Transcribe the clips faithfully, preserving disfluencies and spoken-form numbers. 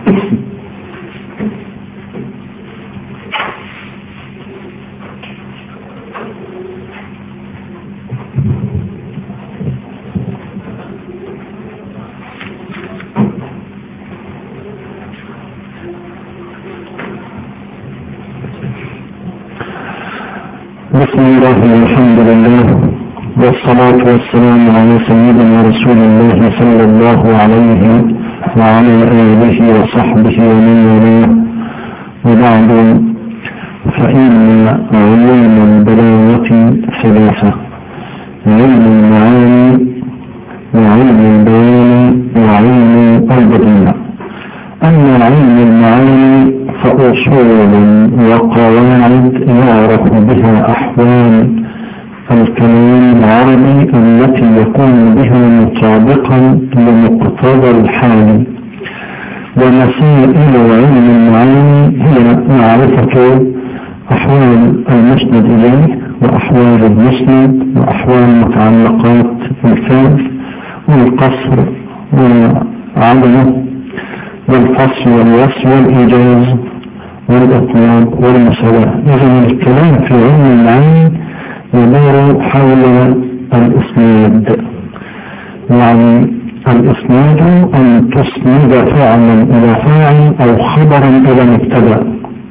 بسم الله والحمد لله والصلاة والسلام على سيدنا رسول الله صلى الله عليه وعلى آله وصحبه ومن والاه، وبعد، فإن علوم البلاغة ثلاثة: علم المعاني وعلم البيان وعلم البديع. أما علم المعاني فأصول وقواعد يعرف بها أحوال الكلام العربي التي يكون بها مطابقا لمقتضى الحال. ومسائل علم المعاني هي معرفة أحوال المسند إليه وأحوال المسند وأحوال متعلقات الفعل والقصر وعدمه والفصل والوصل والإيجاز والإطناب والمساواة. إذن الكلام في علم المعاني يدور حول الإسناد، يعني الإسناد أن تسند فعلا إلى فاعل أو خبرا إلى مبتدأ.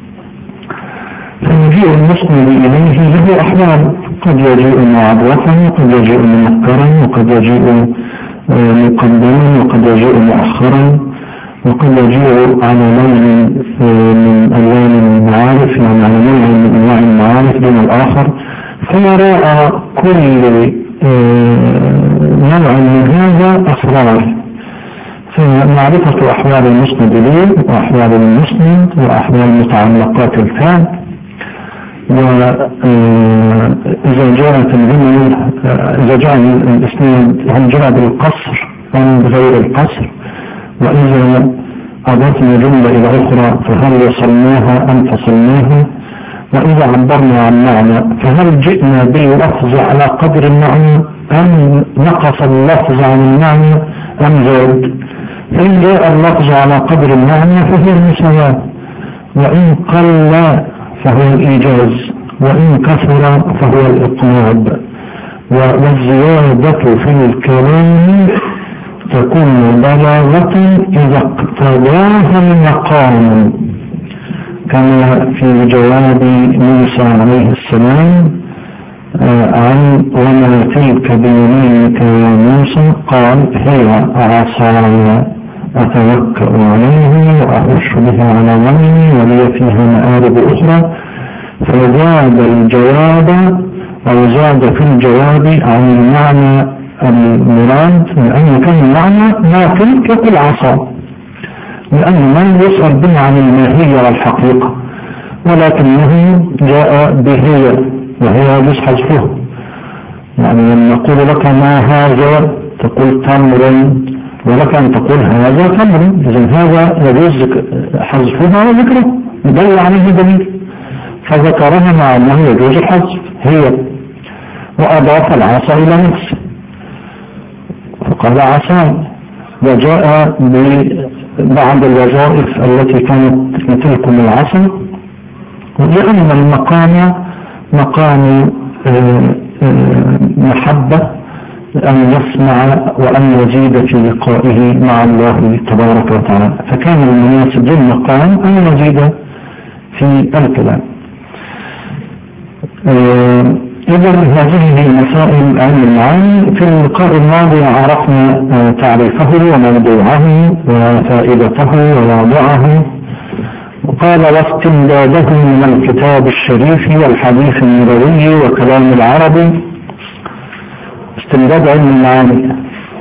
فيجيء المسند إليه له أحوال، قد يجيء معرفا وقد يجيء منكرا وقد يجيء مقدما وقد يجيء مؤخرا وقد يجيء على لون من ألوان المعارف، يعني على نوع من أنواع المعارف دون الآخر. فيراء كل نوع من هذا أسرار. فمعرفة أحوال المسند إليه وأحوال المسند وأحوال متعلقات الفعل. وإذا جاءت الجمل إذا جاء الإسناد هل جاء بالقصر أم بغير القصر، وإذا أضفنا جملة إلى أخرى فهل وصلناها أم فصلناها، وإذا عبرنا عن معنى فهل جئنا باللفظ على قدر المعنى أم نقص اللفظ عن المعنى أم زاد. فإن جاء اللفظ على قدر المعنى فهو المساواة، وإن قل فهو الإيجاز، وإن كثر فهو الإطناب. والزيادة في الكلام تكون بلاغة إذا اقتضاها المقام، كما في جواب موسى عليه السلام عن وما تلك بيمينك يا موسى، قال هي عصاي أتوكأ عليه وأهش بها على غنمي ولي فيها مآرب أخرى. فزاد الجواب أو زاد في الجواب عن المعنى المراد، لأن كان المعنى ما تلك يقول عصا، لأن من يسأل به عن الماهية والحقيقة، ولكنه جاء بهي وهي يجوز حذفها. يعني لما نقول لك ما هذا تقول تمر، ولك أن تقول هذا تمر، إذن هذا يجوز حذفها وذكره يدل عليه دليل، فذكرها مع أنه يجوز الحذف هي، وأضاف العصا إلى نفسه فقال عصا. وجاء ببعض الوظائف التي كانت لتلكم العصا، لأن المقام مقام محبة أن يسمع وأن يزيد في لقائه مع الله تبارك وتعالى، فكان المناسب للمقام أن يزيد في الكلام. إذا هذه هي مسائل علم المعاني. في اللقاء الماضي عرفنا تعريفه وموضوعه وفائدته وواضعه، وقال واستمداده من الكتاب الشريف والحديث النبوي وكلام العربي. استمداد علم المعاني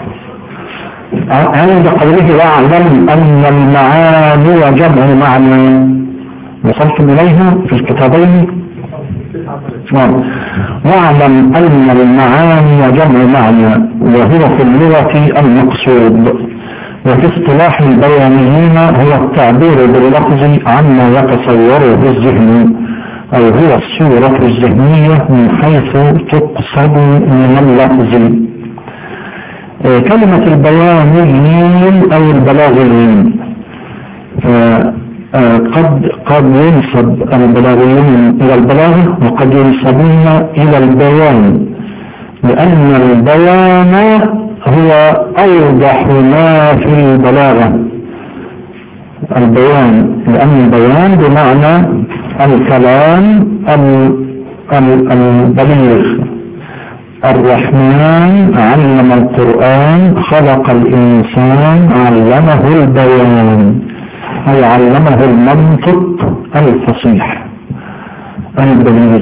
عند قوله واعلم أن المعاني جمع معنى، وصلتم إليها في الكتابين. واعلم أن المعاني جمع معنى، وهو في اللغة المقصود، وفي اصطلاح البيانيين هو التعبير باللفظ عما يتصوره الذهن، أو هو الصورة الذهنية من حيث تقصد من اللفظ. كلمة البيانيين أو البلاغيين فقد قد ينسب البلاغيون إلى البلاغة وقد ينسبون إلى البيان، لأن البيان هو أوضح ما في البلاغة. البيان لأن البيان بمعنى الكلام البليغ. الرحمن علم القرآن، خلق الإنسان علمه البيان، أي علمه المنطق الفصيح البليغ.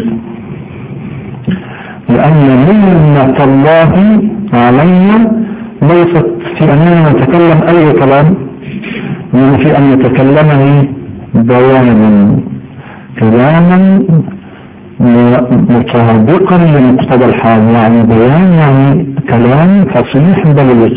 لأن منة الله علينا ليست في أننا نتكلم أي كلام، من في أن نتكلم بيانا كلاما مطابقا لمقتضى الحال، يعني بيان يعني كلام فصيح بليغ.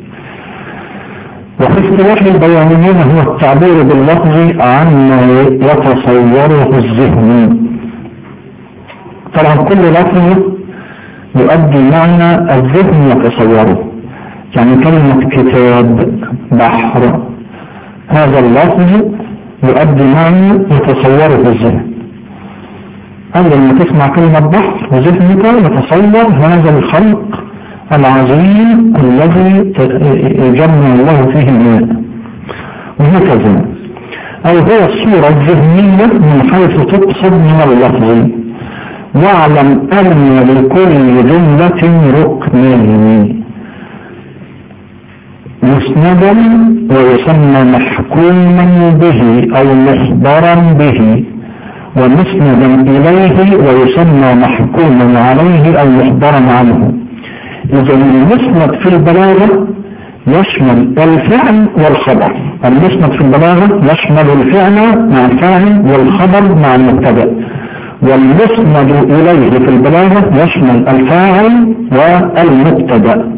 وفي اصطلاح البيانيين هو التعبير باللفظ عما يتصوره الذهن. طبعا كل لفظ يؤدي معنى الذهن يتصوره، يعني كلمة كتاب، بحر، هذا اللفظ يؤدي معنى يتصوره الذهن. أول ما تسمع كلمة بحر وذهنك يتصور هذا الخلق العظيم الذي يجمع الله فيه الماء، وهكذا. أو هي الصورة الذهنية من حيث تقصد من اللفظ. واعلم أن لكل جملة ركنين، مسندا ويسمى محكوما به أو مخبرا به، ومسندا إليه ويسمى محكوما عليه أو مخبرا عنه. إذا المسند في البلاغة يشمل الفعل والخبر. المسند في البلاغة يشمل الفعل مع الفاعل والخبر مع المبتدأ، والمسند إليه في البلاغة يشمل الفاعل والمبتدأ.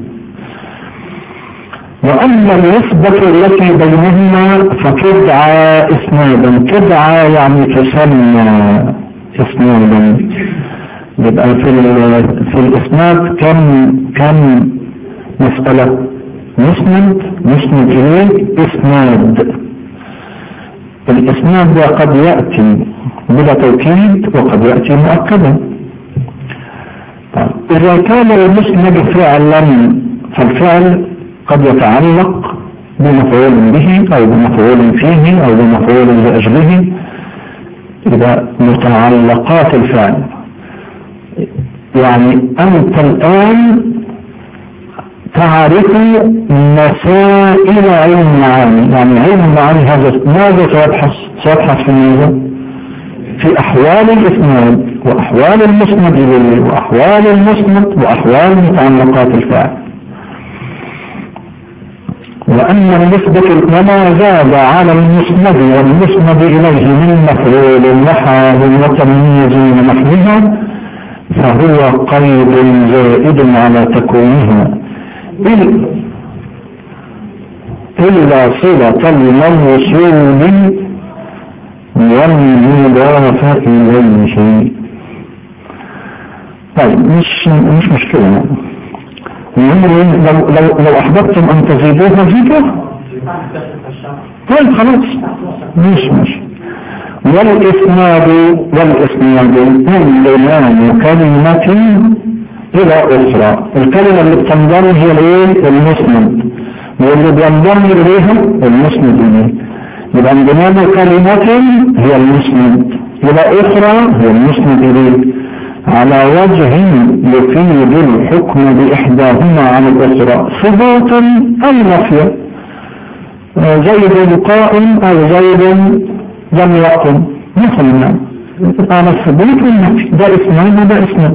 وأما النسبة التي بينهما فتدعى إسنادا. تدعى يعني تسمى إسنادا. يبقى في في الإسناد كم كم مسألة؟ مسند، مسند إليه، إسناد. الإسناد ده قد يأتي بلا توكيد وقد يأتي مؤكدا. إذا كان المسند فعلا فالفعل قد يتعلق بمفعول به أو بمفعول فيه أو بمفعول لأجله. إذا متعلقات الفعل، يعني أنت الآن تعرف مسائل علم المعاني. يعني علم المعاني هذا ماذا سيبحث؟ سيبحث في ماذا؟ في أحوال الإسناد وأحوال المسند إليه وأحوال المسند وأحوال متعلقات الفعل. وأن النسبة وما زاد على المسند والمسند إليه من مفعول وحال وتمييز ونحوها فهو قيد زائد على تكوينها إلا صلة الموصول والمضاف إليه. طيب مش مش مشكلة. لو لو لو أحببتم أن تزيدوها زيدوها. طيب خلاص مش مش والإسناد والإسناد انضمام كلمة إلى أخرى. الكلمة اللي بتنضم هي الايه؟ المسند، واللي بينضم إليها المسند إليه. يبقى انضمام كلمة هي المسند إلى أخرى هي المسند إليه على وجه يفيد الحكم بإحداهما عن الأخرى ثبوتا أو نفيا. زيد قائم أو زيد لم يقم مثلا على الثبوت والنفي. ده اسناد وده اسناد.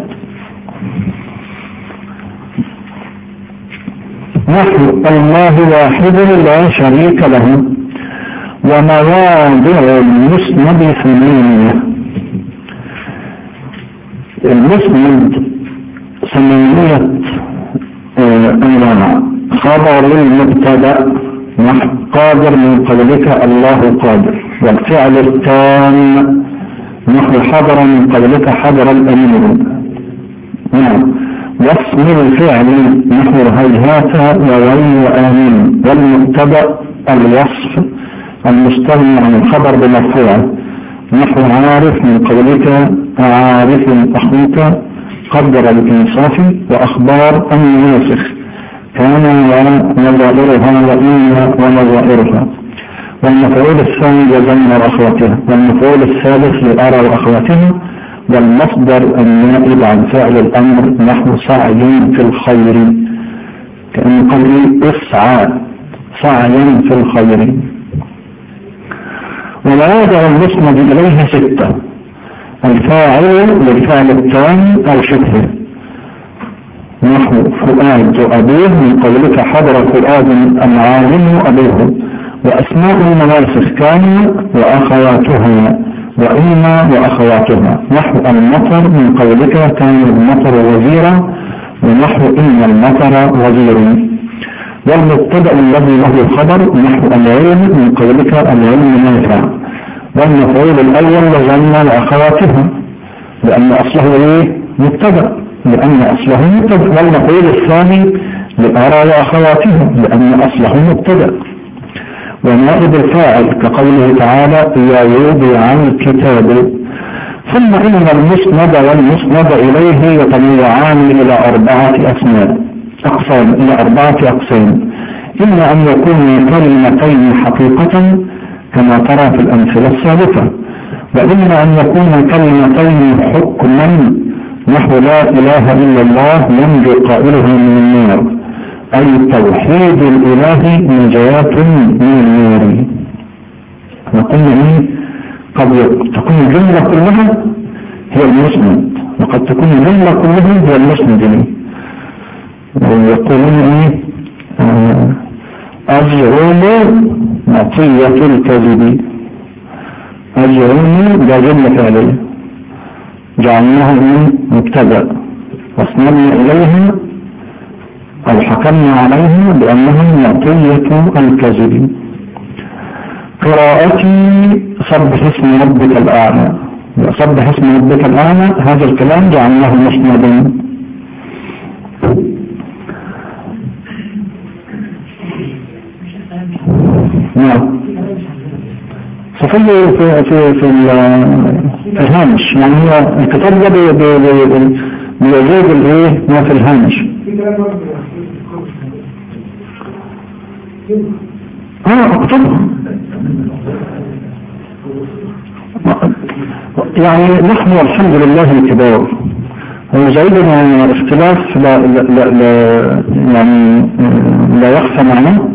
نحو الله واحد لا شريك له. ومواضع المسند ثمانية. المسند ثمانية أنواع. خبر المبتدأ قادر من قبلك الله قادر، والفعل التام نحو حضر من قبلك حضر الأمير. نعم. واسم الفعل نحو هيهات ووي وآمين. والمبتدأ الوصف المستغني عن الخبر بمرفوع، نحو عارف من قولك عارف أخوك قدر الإنصاف، وأخبار الناسخ كان ونظائرها وإن ونظائرها. والمفعول الثاني لزمن وأخواتها. والمفعول الثالث لأرى وأخواتها. والمصدر النائب عن فعل الأمر نحو سعي في الخير، كأن قولي اسعى سعيا في الخير. ومواضع المسند إليه ستة: الفاعل للفعل الثاني أو شبهه، نحو فؤاد أبيه من قولك حضر فؤاد العالم أبيه. وأسماء المناسخ كان وأخواتها وإما وأخواتها، نحو المطر من قولك كان المطر وزيرا، ونحو إن المطر وزير. والمبتدأ الذي له خبر نحو العلم من قولك العلم نافع. والمفعول الأول لزمن وأخواتها لأن أصله إيه؟ مبتدأ، لأن أصله مبتدأ. والمفعول الثاني لأرى وأخواتها لأن أصله مبتدأ. ونائب الفاعل كقوله تعالى يا يوضع الكتاب. ثم إن المسند والمسند إليه يتنوعان إلى أربعة أسماء أقسام إلى أربعة أقسام: إما أن يكون كلمتين حقيقة كما ترى في الأمثلة السابقة، وإما أن يكون كلمتين حكما نحو لا إله إلا الله ينجو قائلها من النار، أي توحيد الإله نجاة من النار. وقلنا إيه؟ قد تكون الجملة كلها هي المسند، وقد تكون الجملة كلها هي المسند لي. ويقولون إيه؟ أجرم مطية الكذب. أجرم ده جملة فعلية جعلناها من مبتدأ واسندنا إليها أو حكمنا عليها بأنهم مطية الكذب. قراءتي سبح اسم ربك الأعلى. سبح اسم ربك الأعلى هذا الكلام جعلناه مسندا. نعم صفي في في في الهامش، يعني هو الكتاب ده بيزيد الايه ما في الهامش. اه اكتبها يعني نحن والحمد لله الكبار وزيدنا اختلاف لا, لا, لا, لا يعني لا يخفى معناه.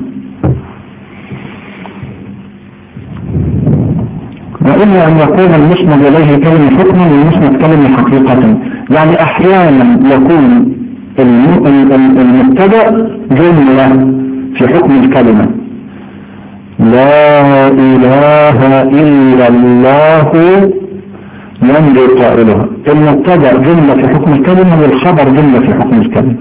وإلا أن يكون المسند إليه كلمة حكما والمسند كلمة حقيقة، يعني أحيانا يكون المبتدأ جملة في حكم الكلمة لا إله إلا الله ينجو قائلها، المبتدأ جملة في حكم الكلمة والخبر جملة في حكم الكلمة.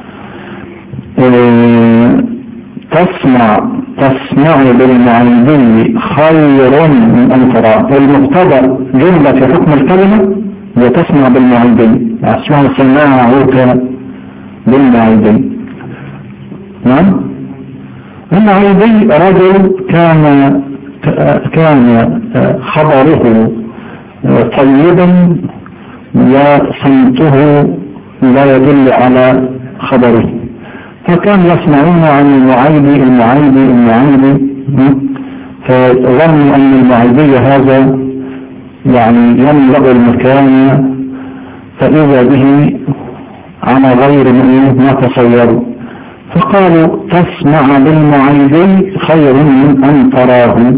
اه تسمع تسمع بالمعيدي خير من أن ترى، المبتدأ جملة في حكم الكلمة وتسمع بالمعيدي، اسمع سماعك بالمعيدي. نعم المعيدي رجل كان كان خبره طيبا وصمته لا يدل على خبره، فكان يسمعون عن المعيدي المعيدي المعيدي فظنوا أن المعيدي هذا يعني يملأ المكان، فإذا به على غير ما تصوروا، فقالوا تسمع بالمعيدي خير من أن تراه.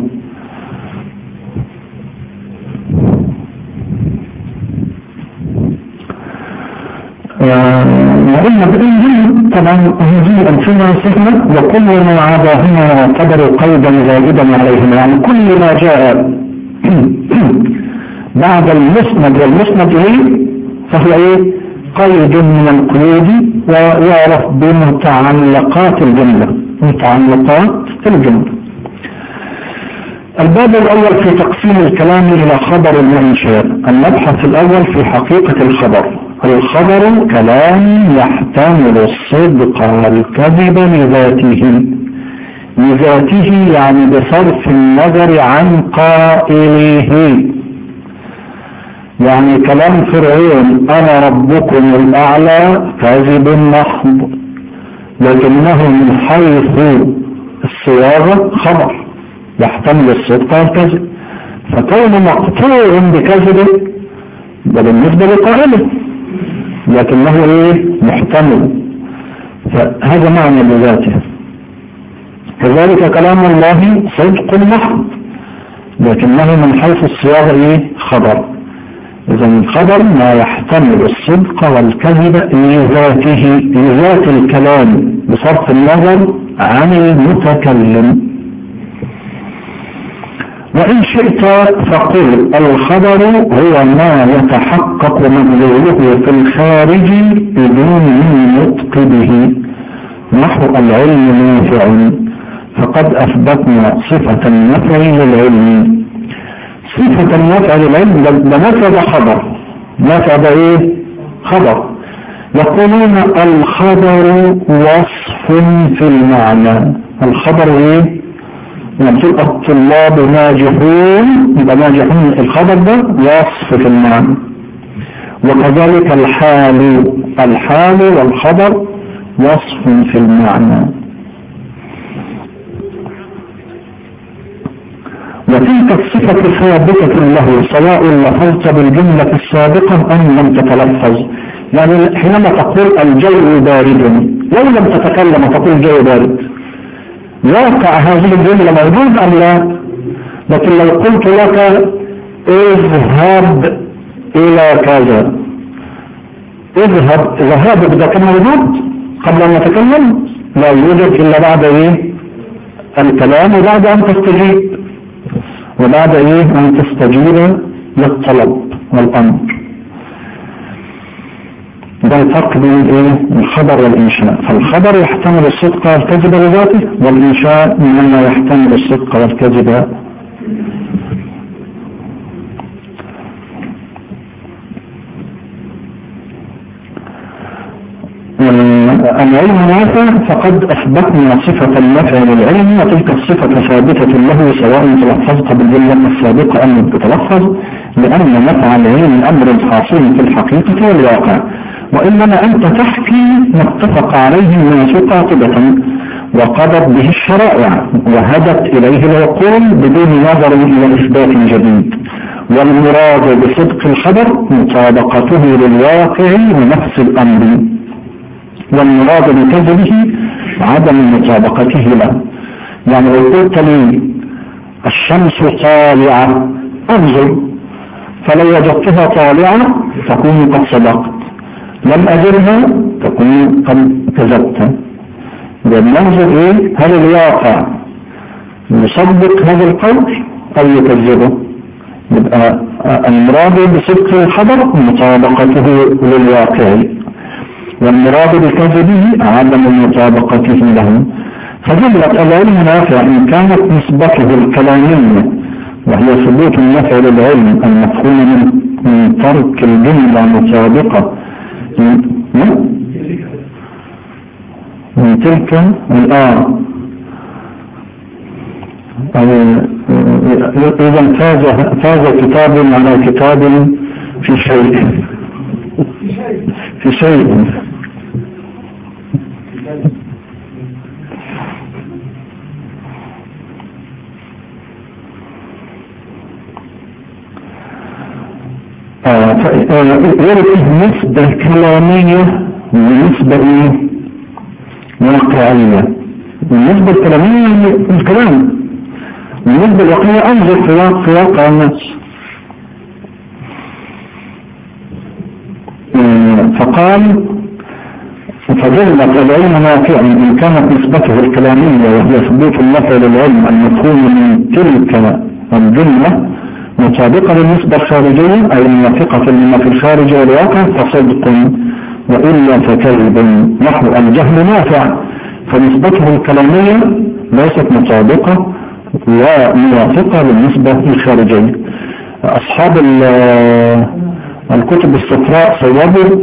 وإن بإنجيل طبعا هذه أمثلة سهلة، وكل ما عداهما قدر قيدا زائدا عليهما، يعني كل ما جاء بعد المسند والمسند إليه فهو إيه؟ قيد من القيود، ويعرف بمتعلقات الجملة، متعلقات الجملة. الباب الأول في تقسيم الكلام إلى خبر وإنشاء. المبحث الأول في حقيقة الخبر. الخبر كلام يحتمل الصدق والكذب لذاته، لذاته يعني بصرف النظر عن قائله. يعني كلام فرعون أنا ربكم الأعلى كاذب محض، لكنه من حيث الصياغة خبر يحتمل الصدق والكذب، فكون مقطوع بكذبه ده بالنسبة لقائله لكنه ايه محتمل، فهذا معنى بذاته. كذلك كلام الله صدق محض لكنه من حيث الصياغة ايه خبر. إذا الخبر ما يحتمل الصدق والكذب لذاته لذات الكلام بصرف النظر عن المتكلم. وإن شئت فقل الخبر هو ما يتحقق مدلوله في الخارج بدون النطق به، نحو العلم نافع، فقد أثبتنا صفة النفع للعلم. صفة النفع للعلم ده نفع ده خبر، نفع ده ايه خبر. يقولون الخبر وصف في المعنى. الخبر ايه لما تبقى الطلاب ناجحون يبقى ناجحون، الخبر ده وصف في المعنى. وكذلك الحال، الحال والخبر وصف في المعنى. وتلك الصفة ثابتة له سواء لفظت بالجملة السابقة أم لم تتلفظ. يعني حينما تقول الجو بارد لو لم تتكلم تقول الجو بارد، واقع هذه الجملة موجود أم لا؟ لكن لو قلت لك اذهب إلى كذا، اذهب ذهاب إذا كان موجود قبل أن نتكلم لا يوجد إلا بعد إيه الكلام وبعد أن تستجيب، وبعد ايه ان تستجيب للطلب والامر. ده الفرق بين ايه الخبر والانشاء. فالخبر يحتمل الصدق والكذب لذاته، والانشاء مما يحتمل الصدق والكذب. العلم نافع فقد أثبتنا صفة النفع للعلم، وتلك الصفة ثابتة له سواء تلفظت بالجملة السابقة أم لم تتلفظ، لأن نفع العلم أمر حاصل في الحقيقة والواقع، وإنما أنت تحكي ما اتفق عليه الناس قاطبة وقضت به الشرائع وهدت إليه العقول بدون نظر إلى إثبات جديد. والمراد بصدق الخبر مطابقته للواقع ونفس الأمر، والمراد بكذبه عدم مطابقته له. يعني لو قلت لي الشمس طالعة انظر، فلو وجدتها طالعة تكون قد صدقت، لم أجرها تكون قد كذبت. بننظر ايه هل الواقع يصدق هذا القول او يكذبه. يبقى المراد بصدق الخبر مطابقته للواقع، والمراد بكذبه عدم مطابقته له. فجملة العلم نافع إن كانت نسبته الكلامية وهي ثبوت النفع للعلم المفهوم من, من ترك الجملة مطابقة من تلك الآن. إذا فاز, فاز كتاب على كتاب في شيء في شيء يرد نسبة كلامية ونسبة واقعية. النسبة الكلامية الكلام، والنسبة الواقعية انظر في واقع الناس. فقال فجلت العلم نافع إن كانت نسبته الكلامية وهي ثبوت النفع للعلم المفهوم من تلك الجملة مطابقة للنسبة الخارجية أي موافقة لما في الخارج والواقع فصدق، وإلا فكذب. نحو الجهل نافع فنسبته الكلامية ليست مطابقة وموافقة للنسبة الخارجية. أصحاب الكتب الصفراء صوبوا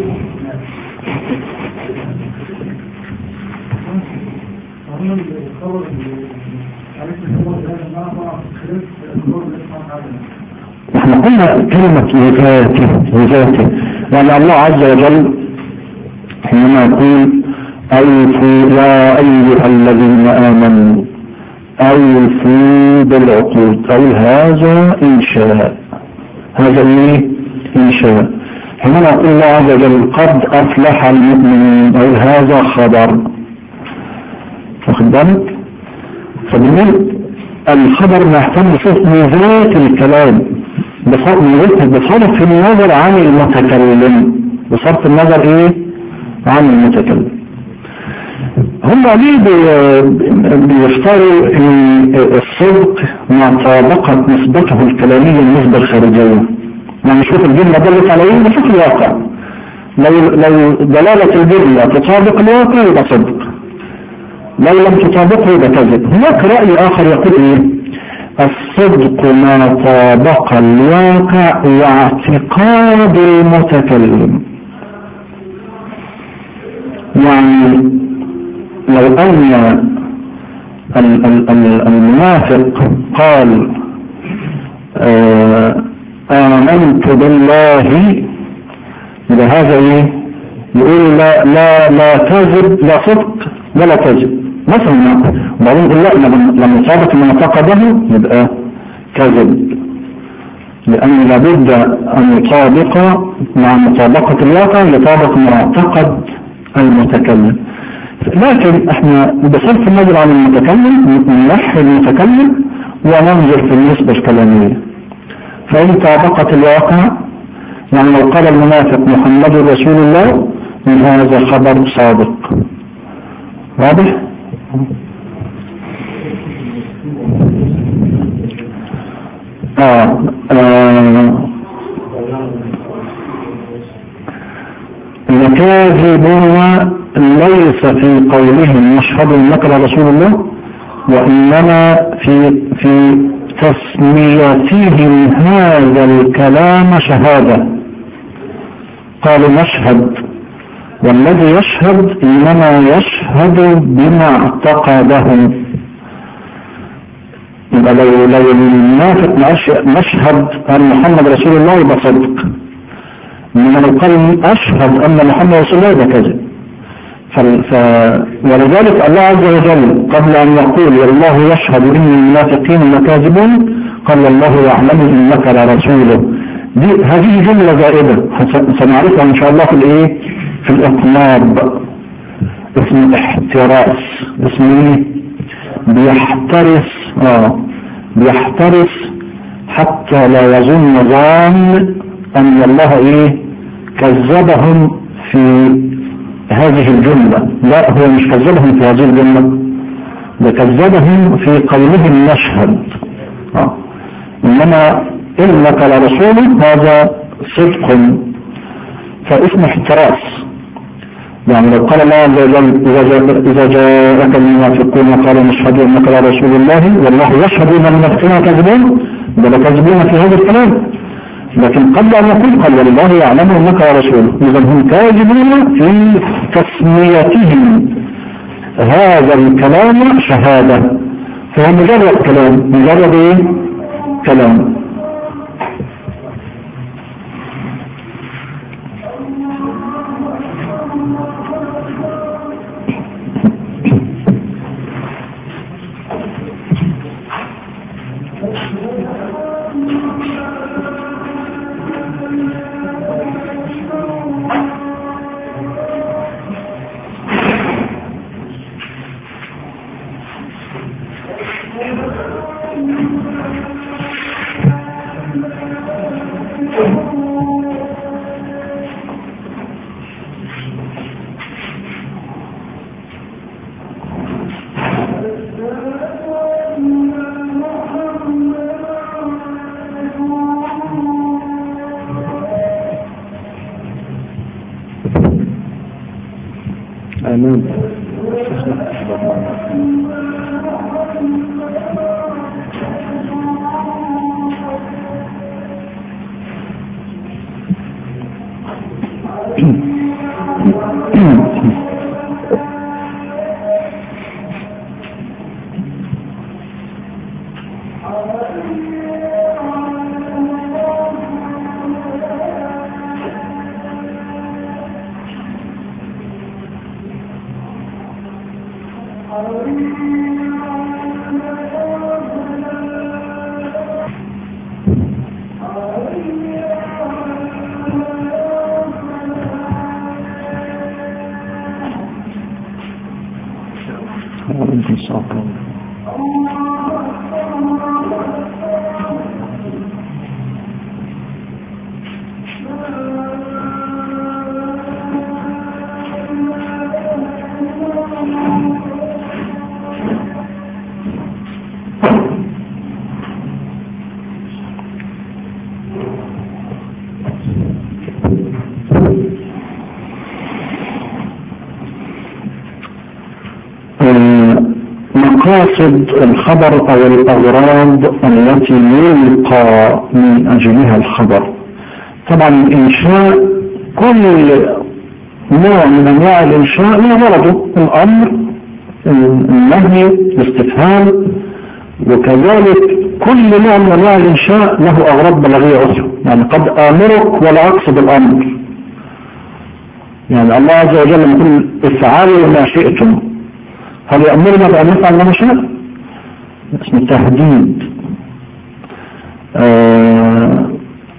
احنا قلنا كلمة لذاته لذاته يعني الله عز وجل حينما يقول أوفوا يا أيها الذين آمنوا أوفوا بالعقود أو هذا إنشاء هذا إيه إنشاء حينما يقول الله عز وجل قد أفلح المؤمنين أو هذا خبر واخد بالك فبنقول الخبر نحتاج نشوف ذات الكلام بصرف النظر عن المتكلم بصرف النظر ايه عن المتكلم هم ليه بيختاروا ان الصدق مع طابقة نسبته الكلامية النسبة الخارجية يعني نشوف الجملة دلت على ايه نشوف الواقع لو, لو دلالة الجملة تطابق الواقع يبقى صدق لو لم تطابقه يبقى كذب هناك رأي آخر يقول ايه الصدق ما طابق الواقع واعتقاد المتكلم يعني لو أن المنافق قال آمنت بالله بهذا ايه يقول لا لا لا كذب لا صدق ولا كذب مثلا وبعدين يقول لا لما صادق ما اعتقده يبقى كذب لأن لابد أن يطابق مع مطابقة الواقع يطابق مع اعتقد المتكلم لكن احنا بصرف النظر عن المتكلم ننحي المتكلم وننظر في النسبة الكلامية فإن طابقت الواقع يعني لو قال المنافق محمد رسول الله من هذا خبر صادق واضح؟ آه. آه. الكاذبون ليس في قولهم نشهد انك لرسول الله وانما في في تسميتهم هذا الكلام شهادة قالوا نشهد والذي يشهد انما يشهد بما اعتقده يبقى لو لو المنافق نشهد ان محمد رسول الله يبقى صدق انما لو قال اشهد ان محمد رسول الله يبقى كذب ف... ولذلك الله عز وجل قبل ان يقول والله يشهد ان المنافقين لكاذبون قال الله يعلم انك لرسوله دي هذه جمله زائده سنعرفها ان شاء الله في الايه في الاطناب اسم احتراس اسم ايه بيحترس اه بيحترس حتى لا يظن ظان ان الله ايه كذبهم في هذه الجملة لا هو مش كذبهم في هذه الجملة ده كذبهم في قولهم نشهد اه انما انك لرسول هذا صدق فاسم احتراس يعني لو قال الله عز وجل إذا جاءك المنافقون قالوا نشهد أنك لرسول الله والله يشهد أن المنافقين كاذبون بل كاذبون في هذا الكلام لكن قبل أن يقول قال والله يعلم أنك لرسوله إذا هم كاذبون في تسميتهم هذا الكلام شهادة فهو مجرد كلام مجرد إيه؟ كلام آمين مقاصد الخبر أو الأغراض التي يلقى من أجلها الخبر. طبعا الإنشاء كل نوع من أنواع الإنشاء له غرضه، الأمر، النهي، الاستفهام، وكذلك كل نوع من أنواع الإنشاء له أغراض بلاغية أخرى. يعني قد آمرك ولا أقصد الأمر، يعني الله عز وجل يقول افعلوا ما شئتم، هل يأمرنا بأن نفعل ما نشاء؟ اسمه تهديد. آه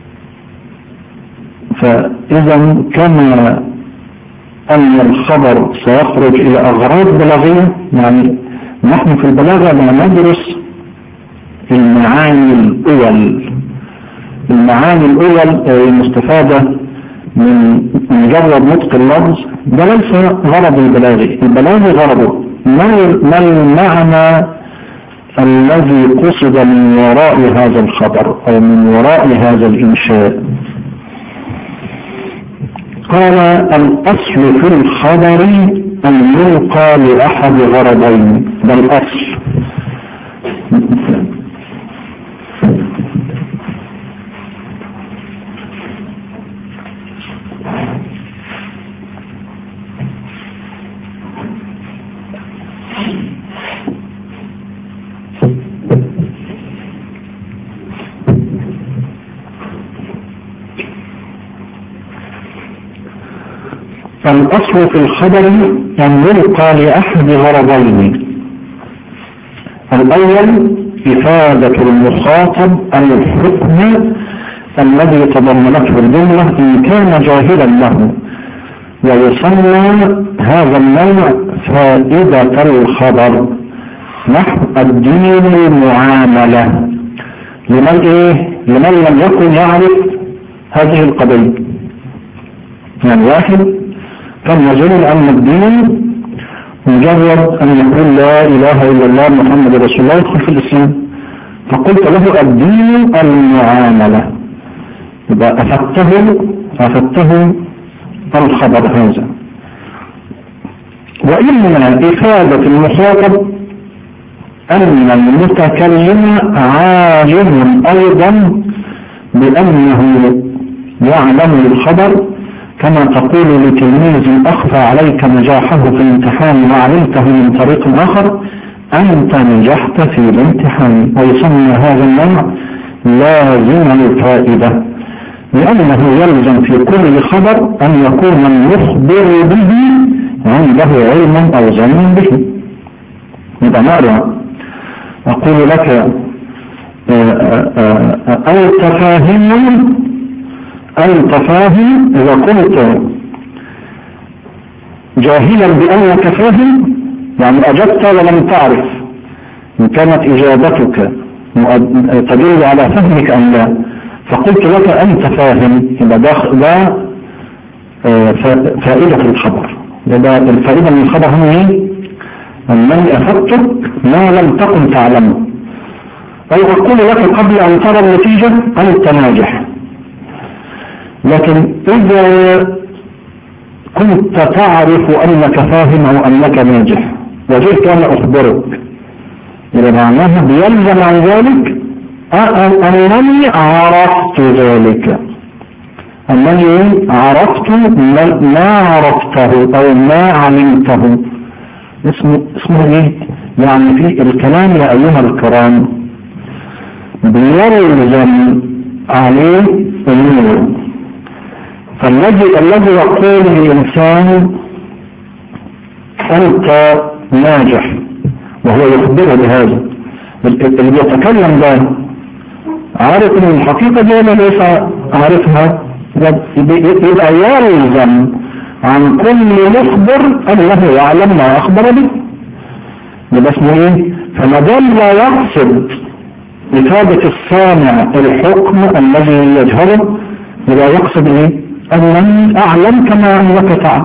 فإذا كما أن الخبر سيخرج إلى أغراض بلاغية، يعني نحن في البلاغة لا ندرس المعاني الأول، المعاني الأول المستفادة من مجرد نطق اللفظ، ده ليس غرض البلاغي. البلاغي غرضه ما المعنى الذي قصد من وراء هذا الخبر أو من وراء هذا الإنشاء. قال الأصل في الخبر أن يلقى لأحد غرضين، ده الأصل. الأصل في الخبر أن يلقى لأحد غرضين. الأول إفادة المخاطب الحكم الذي تضمنته الجملة إن كان جاهلا له، ويسمى هذا النوع فائدة الخبر. نحو الدين المعاملة لمن إيه؟ لمن لم يكن يعرف هذه القضية. يعني واحد كان يظن أن الدين مجرد أن يقول لا إله إلا الله محمد رسول الله يدخل في الإسلام، فقلت له الدين المعاملة، يبقى أفدته أفدته الخبر هذا. وإنما إفادة المخاطب أن المتكلم عالم أيضا بأنه يعلم الخبر، كما تقول لتلميذ أخفى عليك نجاحه في الامتحان وعلمته من طريق آخر أنت نجحت في الامتحان. ويسمى هذا النوع لازم الفائدة، لأنه يلزم في كل خبر أن يكون المخبر به عنده علم أو ظن به. يبقى نقرأ أقول لك أنت فاهم، أنت فاهم. إذا كنت جاهلا بأنك فاهم يعني أجبت ولم تعرف، إن كانت إجابتك تدل على فهمك أم لا، فقلت لك أنت فاهم، يبقى ده فائدة الخبر. يبقى الفائدة من الخبر هو ايه؟ أنني أفدتك ما لم تكن تعلمه، أو أقول لك قبل أن ترى النتيجة أنت ناجح. لكن إذا كنت تعرف أنك فاهم أو أنك ناجح وجئت أنا أخبرك، إذا معناها بيلزم عن ذلك أنني عرفت ذلك، أنني عرفت ما عرفته أو ما علمته. اسمه اسمه إيه؟ يعني في الكلام يا أيها الكرام بيلزم عليه النور. فالذي الذي يقول للإنسان أنت ناجح، وهو يخبره بهذا. اللي بيتكلم ده عارف ان الحقيقة دي ولا ليس عارفها؟ يبقى يلزم عن كل مخبر أنه يعلم ما أخبر به. يبقى اسمه ايه؟ فما دام لا يقصد إفادة السامع الحكم الذي يجهله، يبقى يقصد ايه؟ أنني أعلم كما أنك تعلم.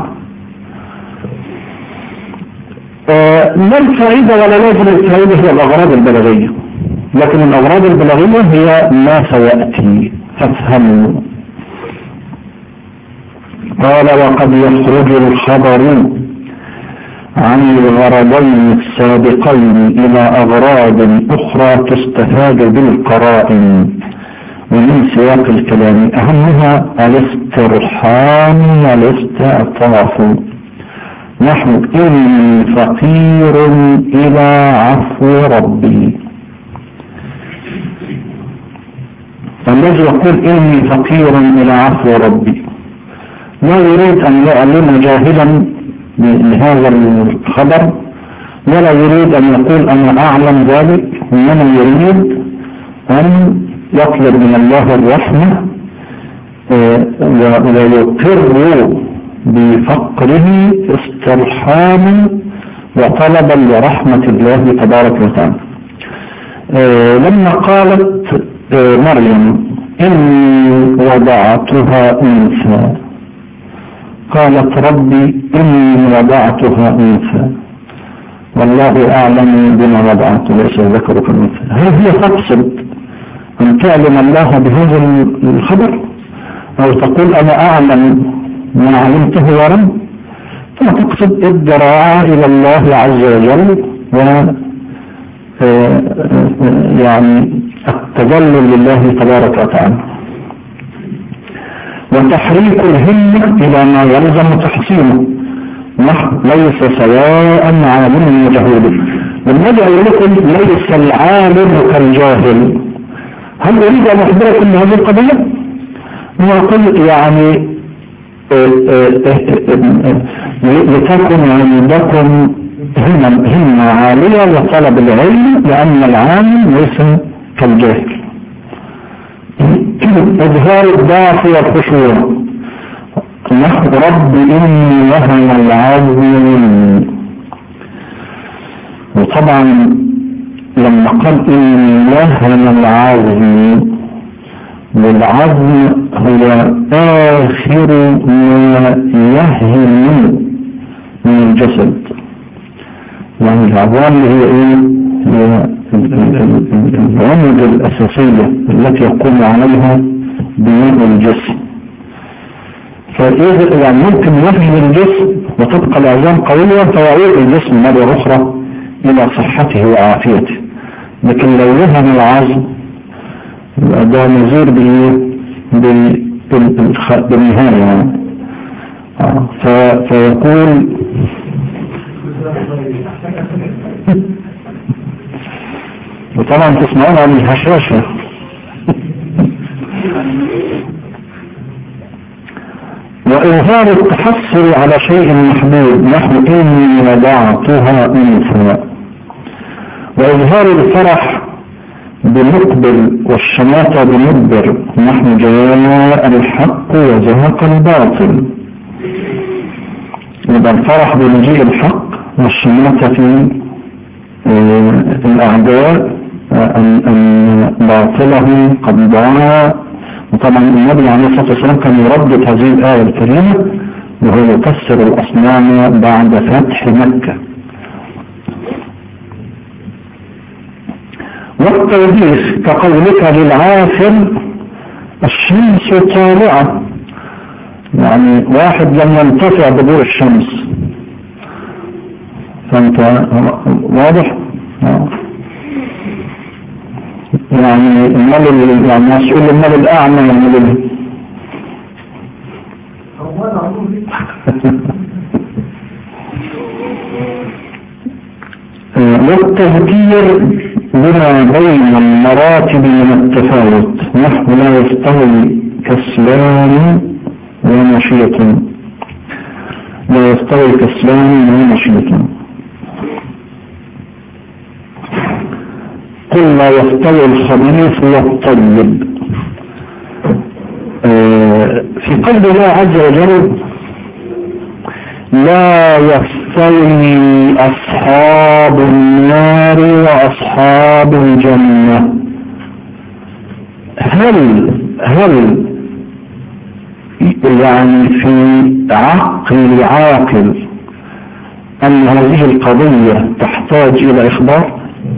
آه لا الفائدة ولا لازم الفائدة هي الأغراض البلاغية، لكن الأغراض البلاغية هي ما سيأتي فافهموا. قال وقد يخرج الخبر عن الغرضين السابقين إلى أغراض أخرى تستفاد بالقرائن ومن سياق الكلام، أهمها الاسترحام والاستعطاف، نحو إني فقير إلى عفو ربي. الذي يقول إني فقير إلى عفو ربي لا يريد أن يعلم جاهلا بهذا الخبر، ولا يريد أن يقول أنا أعلم ذلك، إنما يريد أن يطلب من الله الرحمة ويقر بفقره استرحاما وطلبا لرحمة الله تبارك وتعالى. لما قالت مريم إني وضعتها أنثى، قالت ربي إني وضعتها أنثى والله أعلم بما وضعت ليس ذكر كالأنثى. هل هي تقصد أن تعلم الله بهذا الخبر، أو تقول أنا أعلم ما علمته يا رب؟ فتقصد الدراعة إلى الله عز وجل و يعني التذلل لله تبارك وتعالى، وتحريك الهمة إلى ما يلزم تحصيله، ليس سواء عالم وجهول. لما أقول لكم ليس العالم كالجاهل، هل أريد أن أخبركم بهذه القضية؟ وأقول يعني لتكن عندكم همة عالية وطلب العلم، لأن العالم ليس كالجاهل. إظهار الضعف والخشوع، نحو رب إني وهن العظم. وطبعا لما قال إني وهن العظم، والعظم هو آخر ما يهن من الجسد، يعني العظام هي ايه؟ هي العمود الأساسية التي يقوم عليها بناء الجسم. فإذا يعني ممكن يهن الجسم وتبقى العظام قوية فيعود الجسم مرة أخرى إلى صحته وعافيته، لكن لو يهن العظم ده نظير بالنهاية يعني. فيقول وطبعا تسمعون عن الهشاشة. وإظهار التحصر على شيء محبوب، نحو إني وضعتها أنثى. وإظهار الفرح بمقبل والشماتة بمدبر، نحن جاء الحق وزهق الباطل. يبقى الفرح بمجيء الحق والشماتة في الأعداء أن باطله قد ضاع. وطبعا النبي عليه الصلاة والسلام كان يردد هذه الآية الكريمة وهو يكسر الأصنام بعد فتح مكة. والتوبيخ كقولك للعافر الشمس طالعة، يعني واحد لم ينتفع بدور الشمس، فانت واضح يعني المال يعني مسؤول المال الأعمى يعمل والتذكير بما بين المراتب من التفاوت، نحو لا يستوي كسلان ونشيط. لا يستوي كسلان من مشيطا. قل لا يستوي الخبيث والطيب. آه في قلب الله عز وجل لا يستوي أصحاب النار وأصحاب الجنة. هل هل يعني في عقل عاقل أن هذه القضية تحتاج إلى إخبار؟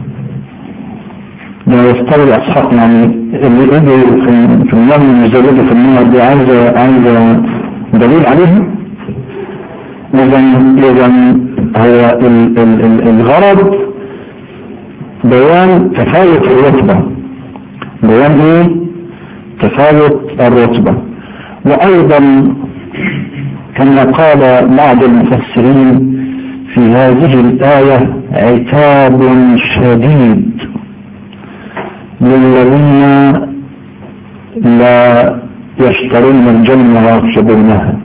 لا يستوي أصحاب، يعني اللي يجوا في النار المزودة في النار دي عايزة عايزة دليل عليها. إذن إذن هو ال ال ال الغرض بيان تفاوت الرتبة، بيان إيه؟ تفاوت الرتبة. وأيضا كما قال بعض المفسرين في هذه الآية عتاب شديد للذين لا يشترون الجنة ويرشدونها،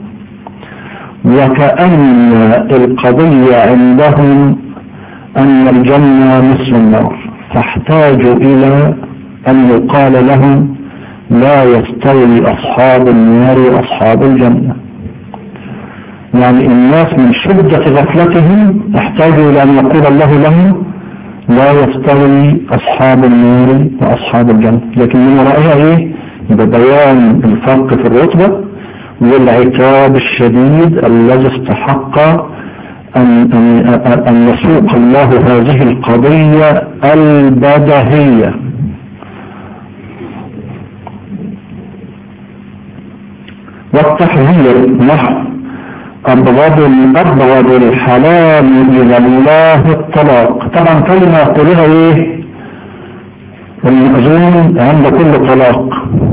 وكأن القضية عندهم أن الجنة مثل النار، فاحتاجوا إلى أن يقال لهم لا يستوي أصحاب النار وأصحاب الجنة. يعني الناس من شدة غفلتهم احتاجوا إلى أن يقول الله لهم لا يستوي أصحاب النار وأصحاب الجنة، لكن من ورائها إيه؟ ببيان الفرق في الرتبة والعتاب الشديد الذي استحق أن, أن, أن يسوق الله هذه القضية البديهية. والتحذير نحو أبغض أبغض الحلال إلى الله الطلاق. طبعا كلمة يقولها إيه؟ المأذون عند كل طلاق،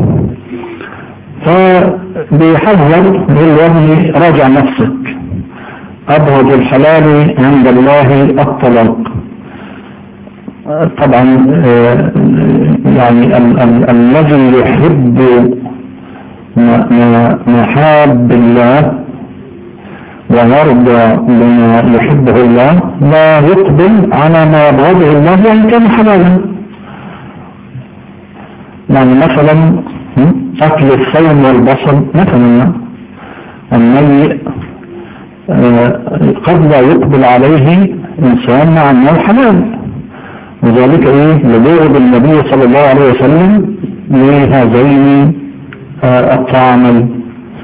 فبيحذر بالوضع راجع نفسك. أبغض الحلال عند الله الطلاق. طبعا يعني ال ال الذي يحب محاب الله ويرضى بما يحبه الله لا يقبل على ما يبغضه الله وإن كان حلالا. يعني مثلا أكل الثوم والبصل مثلا النيء قد لا يقبل عليه إنسان مع أنه حلال، وذلك إيه لبغض النبي صلى الله عليه وسلم لهذين الطعامين.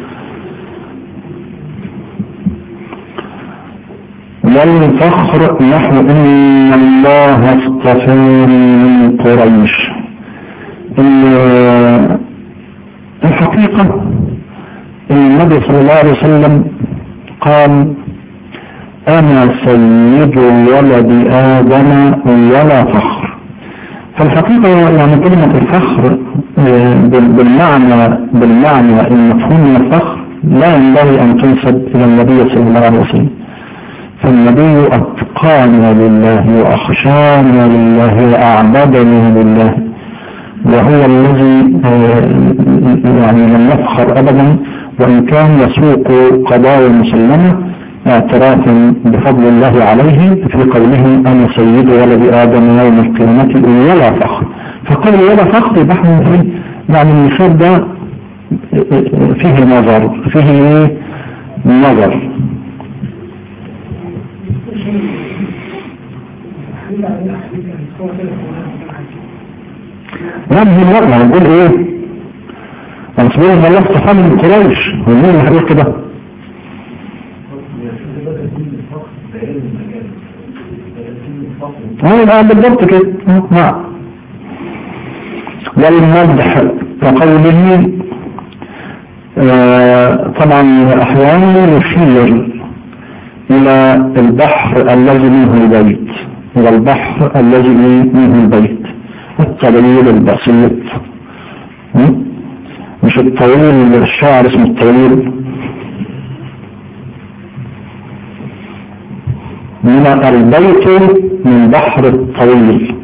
والفخر نحو إن الله اصطفاني من قريش. الحقيقة النبي صلى الله عليه وسلم قال أنا سيد ولد آدم ولا فخر. فالحقيقة يعني كلمة الفخر بالمعنى بالمعنى المفهوم من الفخر لا ينبغي أن تنسب إلى النبي صلى الله عليه وسلم. فالنبي أتقانا لله وأخشانا لله وأعبدنا لله، وهو الذي يعني لم يفخر أبدا، وإن كان يسوق قضايا مسلمة اعترافا بفضل الله عليه في قوله أنا سيد ولد آدم يوم القيامة ولا فخر. فقال ولا فخر بحث فيه، يعني المثال ده فيه نظر، فيه نظر. نبذي المرأة نقول ايه ونسبوه ان الله استفاد من قريش ومين اللي هيقول كده؟ اه بالضبط كده. نعم. والمدح كقوله آه طبعا احيانا يشير الى البحر الذي منه البيت، الى البحر الذي منه البيت، الطويل البسيط، مش الطويل الشعر اسمه الطويل. من البيت من بحر الطويل.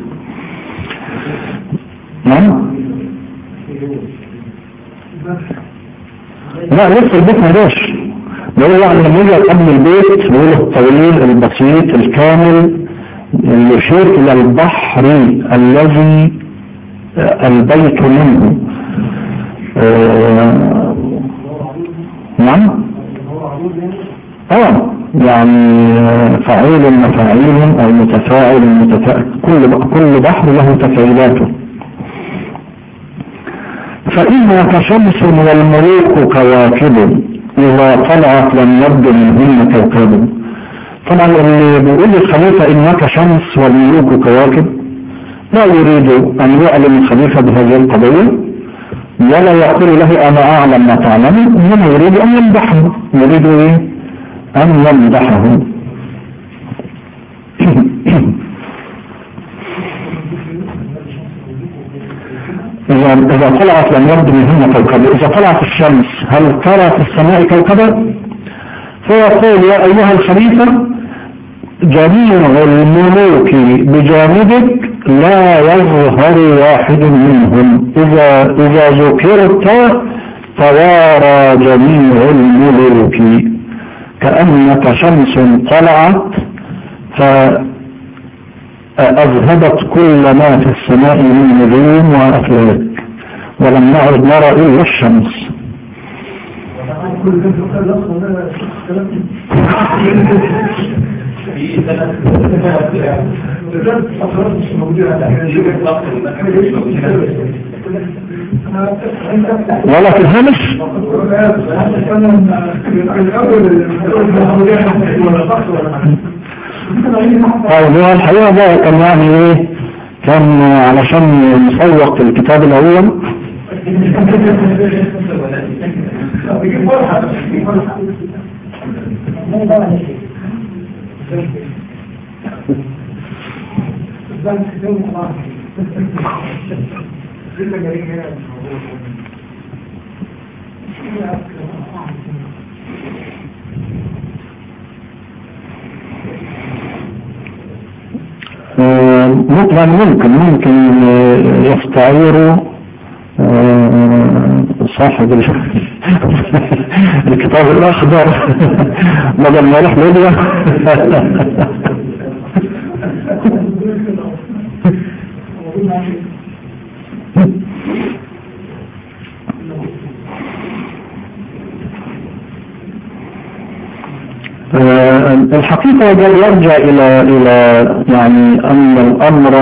نعم لا لسه البيت ما جاش، بيقول يعني لما يجي قبل البيت بيقول الطويل البسيط الكامل يشير الى البحر الذي البيت منه. آه نعم اه يعني فعيل مفاعيل او متفاعل متفاعل، كل كل بحر له تفعيلاته. فإنها كشمس والملوك كواكب إذا طلعت لم يبدو منهن كوكب. طبعا اللي بيقول الخليفة إنك شمس والملوك كواكب لا يريد أن يعلم الخليفة بهذه القضية ولا يقول له أنا أعلم ما تعلم، إنما يريد أن يمدحه، يريد إيه؟ أن يمدحه. إذا إذا طلعت لم يبدو منهن كوكب. إذا طلعت الشمس هل ترى في السماء كوكبا؟ فيقول يا أيها الخليفة جميع الملوك بجانبك لا يظهر واحد منهم، إذا إذا ذكرت توارى جميع الملوك كأنك شمس طلعت فأذهبت كل ما في السماء من نجوم وأفلاك ولم نعد نرى إلا الشمس. ولا في الهامش طيب هو الحقيقة ده كان يعني ايه، كان علشان يسوق الكتاب الاول ممكن ممكن ممكن يستعير صاحب الكتاب الأخضر بدل ما يروح ليبيا الحقيقة يرجع إلى إلى يعني أن الأمر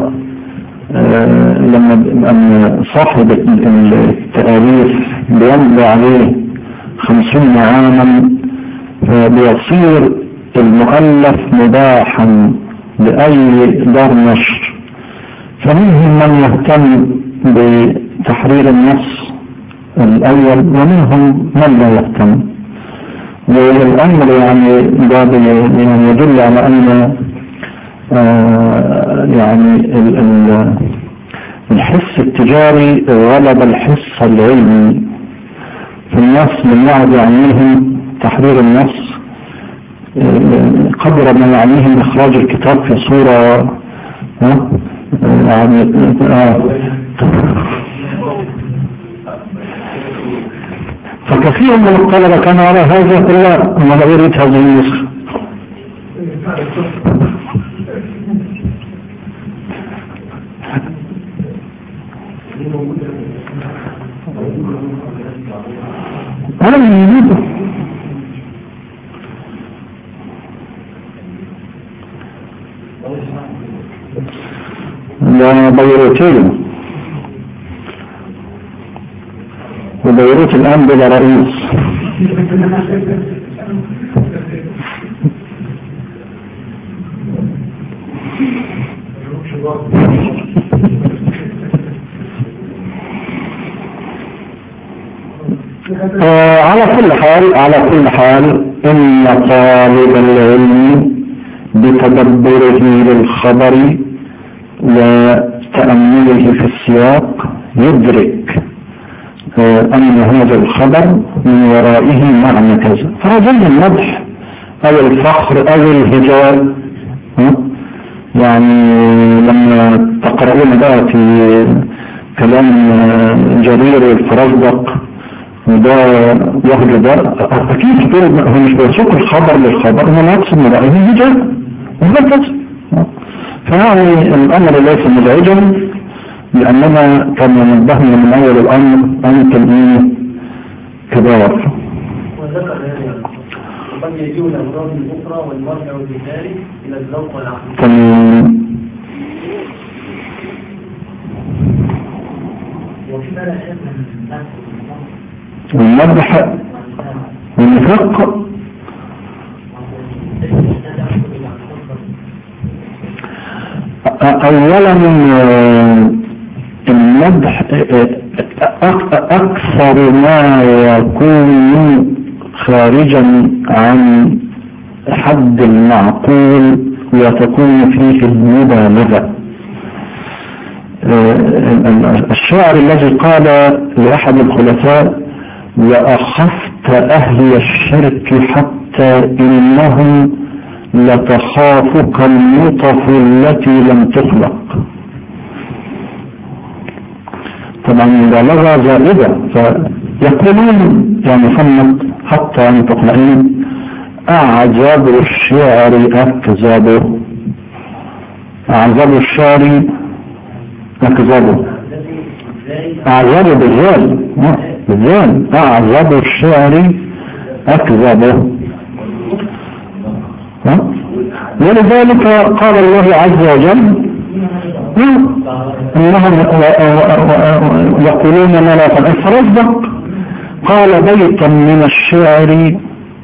لما أن صاحب التأليف بيمضي عليه خمسين عاما بيصير المؤلف مباحا لأي دار نشر، فمنهم من يهتم بتحرير النص الأول ومنهم من لا يهتم. والأمر يعني ده يعني يدل على أن آه يعني ال ال الحس التجاري غلب الحس العلمي في النص، من يعد يعنيهم تحرير النص آه قدر ما يعنيهم إخراج الكتاب في صورة آه يعني آه فكثير من الطلبة كان على هذا كله ما لا يريد هذه النسخة. أنا يريده لا بيروتين، وبيروت الآن بلا رئيس. آه على كل حال على كل حال إن طالب العلم بتدبره للخبر وتأمله في السياق يدرك أن هذا الخبر من ورائه معنى كذا، فهذا المدح أو الفخر أو الهجاء. يعني لما تقرؤون بقى في كلام جرير الفرزدق وده ياخد ده اكيد كده، هو مش بيسوق الخبر للخبر، انما يقصد من رأيه بجد وهكذا. فيعني الامر ليس مزعجا، لاننا كما نبهنا من اول الامر انتم ايه كبار. وقد يجيء الأمراض الأخرى والمرجع بذلك إلى الذوق والعقل. والمدح والنفاق اولا المدح اكثر ما يكون خارجا عن حد المعقول وتكون فيه المبالغة. الشاعر الذي قال لأحد الخلفاء: وأخفت أهل الشرك حتى إنهم لتخافك النطف التي لم تخلق. طبعا المبالغة زائدة، فيقولون يا محمد حتى أن تطمئن: أعجب الشعر أكذبه، أعجب الشعر أكذبه، أعجب بالذال بالذال أعجب الشعر أكذبه. ولذلك قال الله عز وجل: إنهم يقولون ما لا تفعل. فرصدق قال: بيتا من الشعر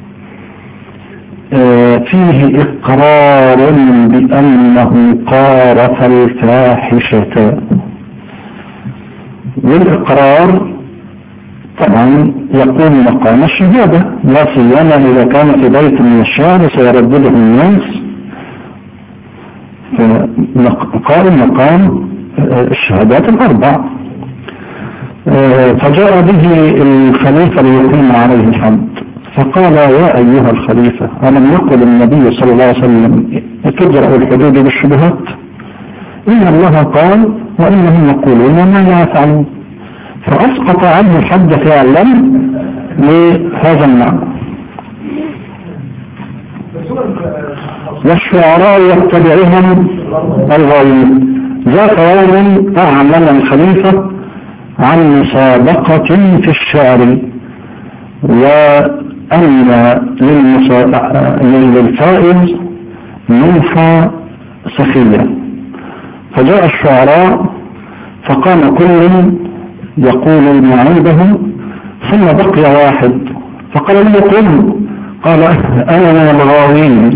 فيه إقرار بأنه قارف الفاحشة. والإقرار طبعا يقوم مقام الشهادة، لا سيما إذا كان في بيت من الشعر سيردده الناس، فقائم مقام الشهادات الأربع. فجاء به الخليفة ليقيم عليه الحد، فقال: يا أيها الخليفة، ألم يقل النبي صلى الله عليه وسلم: تجرأ الحدود بالشبهات؟ إن الله قال: وإنهم يقولون ما لا يفعلون. فأسقط عنه الحد فعلا لهذا المعنى. والشعراء يتبعهم الغاوون. ذات يوم أعلن الخليفة عن مسابقة في الشعر، وأن للفائز منحة سخية. فجاء الشعراء فقام كل يقول ما عنده، ثم بقي واحد فقال له: قل. قال: أنا من الغاوين.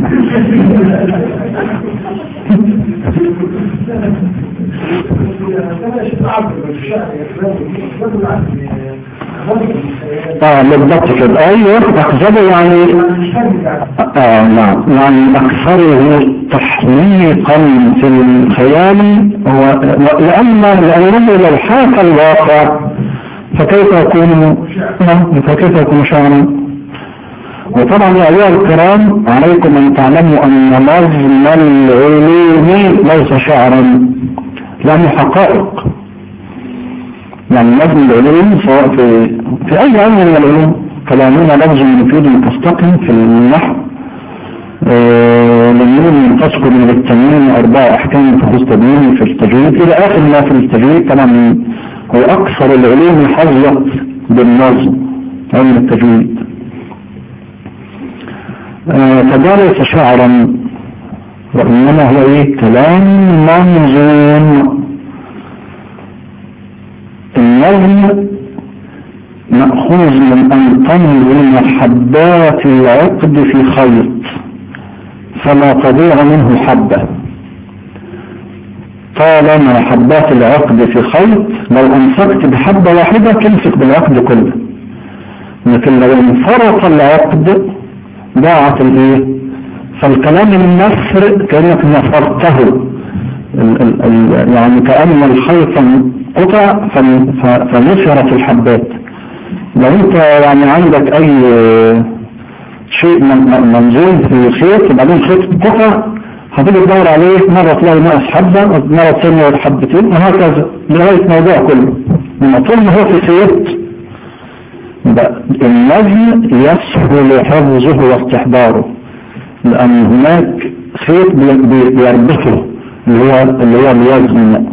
اه بالضبط كده. ايوه اكذبه يعني اه نعم يعني اكثره تحليقا في الخيال، هو لان لانه لو حاك الواقع فكيف يكون فكيف يكون شعرا. وطبعا يا ايها الكرام عليكم ان تعلموا ان نظم العلوم ليس شعرا، لانه حقائق. يعني نظم العلوم سواء في في اي علم من العلوم، كلامنا لفظ مفيد مستقيم في النحو، للنون تذكر من التنوين اربع احكام في التدوين في التجويد الى اخر ما في التجويد. طبعا هو اكثر العلوم حظت بالنظم علم التجويد. فده ليس شعرا، وانما هو ايه؟ كلام منظوم. النظم مأخوذ من أن تنظم حبات العقد في خيط فلا تضيع منه حبة. طالما حبات العقد في خيط لو أمسكت بحبة واحدة تمسك بالعقد كله، لكن لو انفرط العقد ضاعت الايه. فالكلام النثر كأنك نفرته، ال ال ال يعني كأن الخيط قطع فنشرت الحبات. لو انت يعني عندك اي شيء منزول في خيط وبعدين خيط قطع، هتيجي تدور عليه مرة تلاقي ناقص حبة، مرة ثانية حبتين، وهكذا لغاية الموضوع كله. لما طول ما هو في خيط النظم يسهل حفظه واستحضاره، لأن هناك خيط بيربطه اللي هو اللي هو الوزن.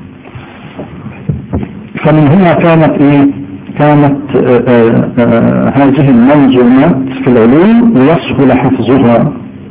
فمن هنا كانت ايه كانت آآ آآ هذه المنظومات في العلوم يسهل حفظها.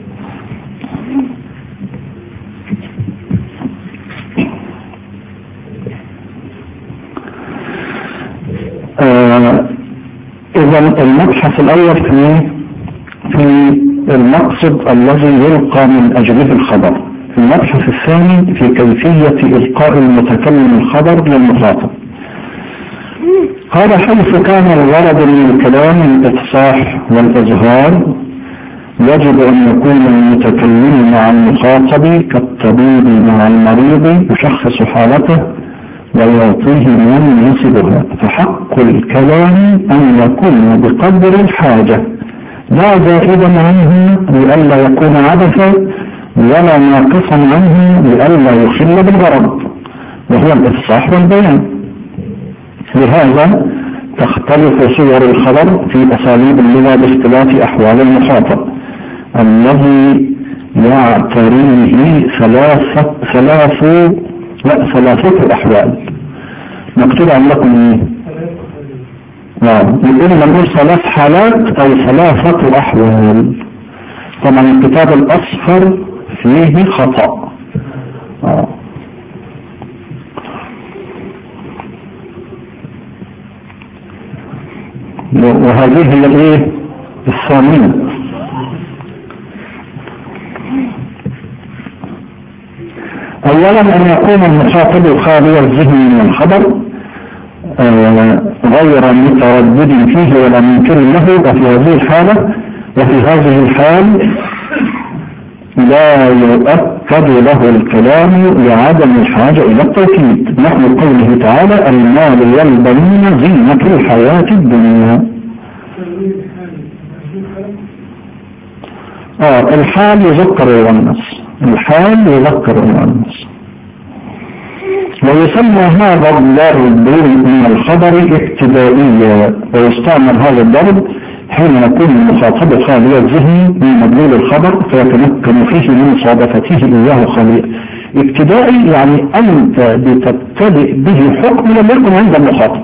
إذا المبحث الأول في في المقصد الذي يلقى من أجله الخبر. المبحث الثاني في كيفية إلقاء المتكلم الخبر للمخاطب. قال حيث كان الغرض من الكلام الإفصاح والإظهار يجب أن يكون المتكلم مع المخاطب كالطبيب مع المريض يشخص حالته ويعطيه ما يناسبها، فحق الكلام أن يكون بقدر الحاجة لا زائدا عنه لئلا يكون عبثا ولا ناقصا عنه لئلا يخل بالغرض، وهو الإفصاح والبيان. لهذا تختلف صور الخبر في أساليب اللغة باختلاف أحوال المخاطب الذي يعتريه ثلاثة ثلاث لا ثلاثة أحوال. مكتوب عندكم ايه؟ يقول نقول ثلاث حالات أو ثلاثة أحوال. طبعا الكتاب الأصفر فيه خطأ. آه. وهذه هي الايه الثانية. اولا ان يكون المخاطب خالي الذهن من الخبر آه غير متردد فيه ولا منكر له، وفي هذه الحالة وفي هذه الحال لا يؤكد له الكلام لعدم الحاجة الى التوكيد، نحو قوله تعالى المال والبنون زينة الحياة الدنيا. اه الحال يذكر ويؤنث، الحال يذكر ويؤنث. ويسمى هذا الضرب من الخبر ابتدائيا، ويستعمل هذا الضرب حين يكون المخاطب خالي الذهن من مدلول الخبر فيتمكن فيه من مصادفته إياه خاليا. ابتدائي يعني أنت بتبتدئ به حكم لم يكن عند المخاطب،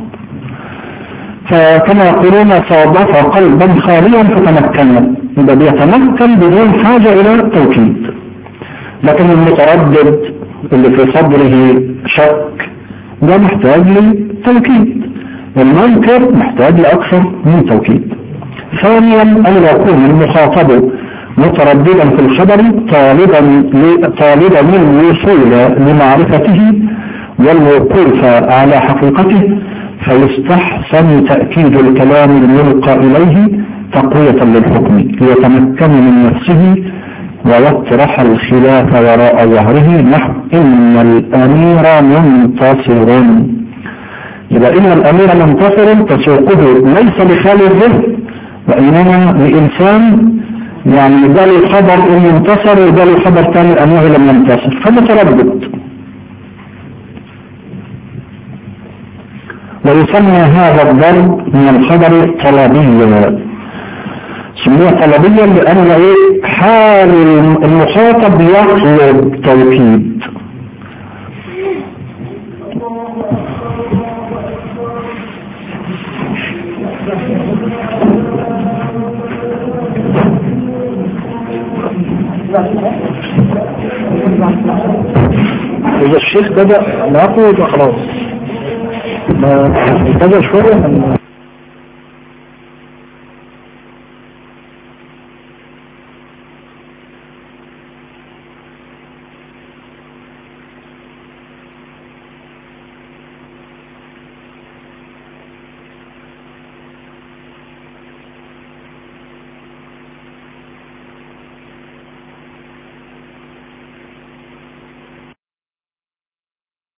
فكما يقولون صادف قلبا خاليا فتمكن، إذا بيتمكن بدون حاجة إلى التوكيد. لكن المتردد اللي في صدره شك ده محتاج لتوكيد، والمنكر محتاج لأكثر من توكيد. ثانيا أن يكون المخاطب مترددا في الخبر طالبا طالبا الوصول لمعرفته والوقوف على حقيقته، فيستحسن تأكيد الكلام الملقى إليه تقوية للحكم ليتمكن من نفسه ويطرح الخلاف وراء ظهره، نحو إن الأمير منتصر. إذا إن الأمير منتصر تسوقه ليس لخالي الذهن وإنما لإنسان يعني ده الخبر إن ينتصر وده الخبر ثاني أنه لم ينتصر فمتردد. ويسمى هذا الضرب من الخبر طلبيا، سميه طلبيا لأن حال المخاطب يطلب توكيد. إذا الشيخ بدأ ناخد خلاص ما بدأ شوية